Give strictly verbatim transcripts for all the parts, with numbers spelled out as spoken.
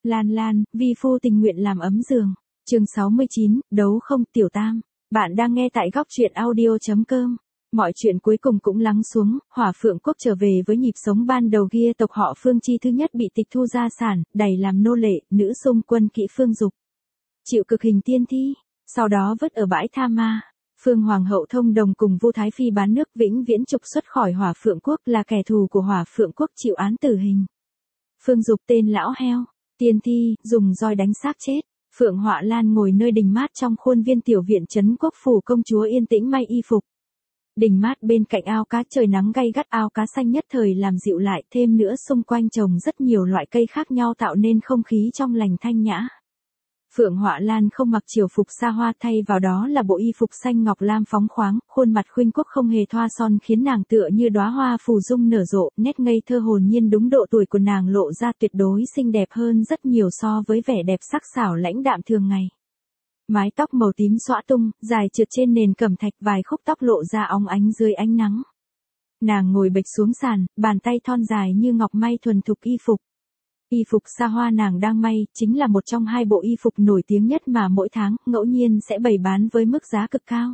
Lan Lan, vi phu tình nguyện làm ấm giường. Chương sáu mươi chín, đấu không tiểu tam. Bạn đang nghe tại góc truyện audio chấm com. Mọi chuyện cuối cùng cũng lắng xuống, Hỏa Phượng Quốc trở về với nhịp sống ban đầu kia. Tộc họ Phương Chi thứ nhất bị tịch thu gia sản, đày làm nô lệ, nữ xung quân kỵ Phương Dục. Chịu cực hình tiên thi, sau đó vứt ở bãi tha ma. Phương Hoàng hậu thông đồng cùng Vu Thái Phi bán nước vĩnh viễn trục xuất khỏi Hỏa Phượng Quốc, là kẻ thù của Hỏa Phượng Quốc, chịu án tử hình. Phương Dục tên lão heo, tiên thi, dùng roi đánh xác chết. Phượng Họa Lan ngồi nơi đình mát trong khuôn viên tiểu viện trấn quốc phủ công chúa yên tĩnh may y phục. Đình mát bên cạnh ao cá, trời nắng gay gắt, ao cá xanh nhất thời làm dịu lại, thêm nữa xung quanh trồng rất nhiều loại cây khác nhau tạo nên không khí trong lành thanh nhã. Phượng Họa Lan không mặc triều phục xa hoa, thay vào đó là bộ y phục xanh ngọc lam phóng khoáng, khuôn mặt khuynh quốc không hề thoa son khiến nàng tựa như đóa hoa phù dung nở rộ, nét ngây thơ hồn nhiên đúng độ tuổi của nàng lộ ra tuyệt đối xinh đẹp hơn rất nhiều so với vẻ đẹp sắc sảo lãnh đạm thường ngày. Mái tóc màu tím xõa tung, dài trượt trên nền cẩm thạch, vài khúc tóc lộ ra óng ánh dưới ánh nắng. Nàng ngồi bệch xuống sàn, bàn tay thon dài như ngọc may thuần thục y phục. Y phục xa hoa nàng đang may, chính là một trong hai bộ y phục nổi tiếng nhất mà mỗi tháng, ngẫu nhiên sẽ bày bán với mức giá cực cao.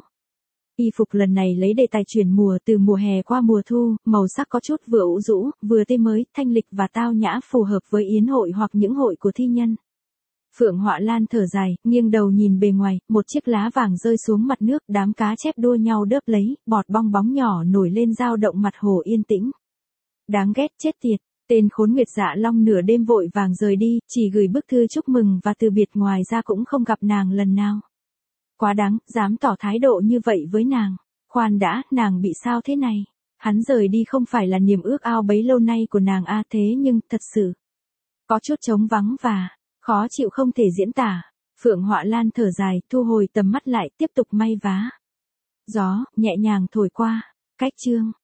Y phục lần này lấy đề tài chuyển mùa, từ mùa hè qua mùa thu, màu sắc có chút vừa ủ rũ, vừa tươi mới, thanh lịch và tao nhã, phù hợp với yến hội hoặc những hội của thi nhân. Phượng Họa Lan thở dài, nghiêng đầu nhìn bề ngoài, một chiếc lá vàng rơi xuống mặt nước, đám cá chép đua nhau đớp lấy, bọt bong bóng nhỏ nổi lên dao động mặt hồ yên tĩnh. Đáng ghét chết tiệt. Tên khốn Nguyệt Dạ Long nửa đêm vội vàng rời đi, chỉ gửi bức thư chúc mừng và từ biệt, ngoài ra cũng không gặp nàng lần nào. Quá đáng, dám tỏ thái độ như vậy với nàng. Khoan đã, nàng bị sao thế này? Hắn rời đi không phải là niềm ước ao bấy lâu nay của nàng a, thế nhưng, thật sự, có chút trống vắng và khó chịu không thể diễn tả. Phượng Họa Lan thở dài, thu hồi tầm mắt lại, tiếp tục may vá. Gió, nhẹ nhàng thổi qua. Cách chương.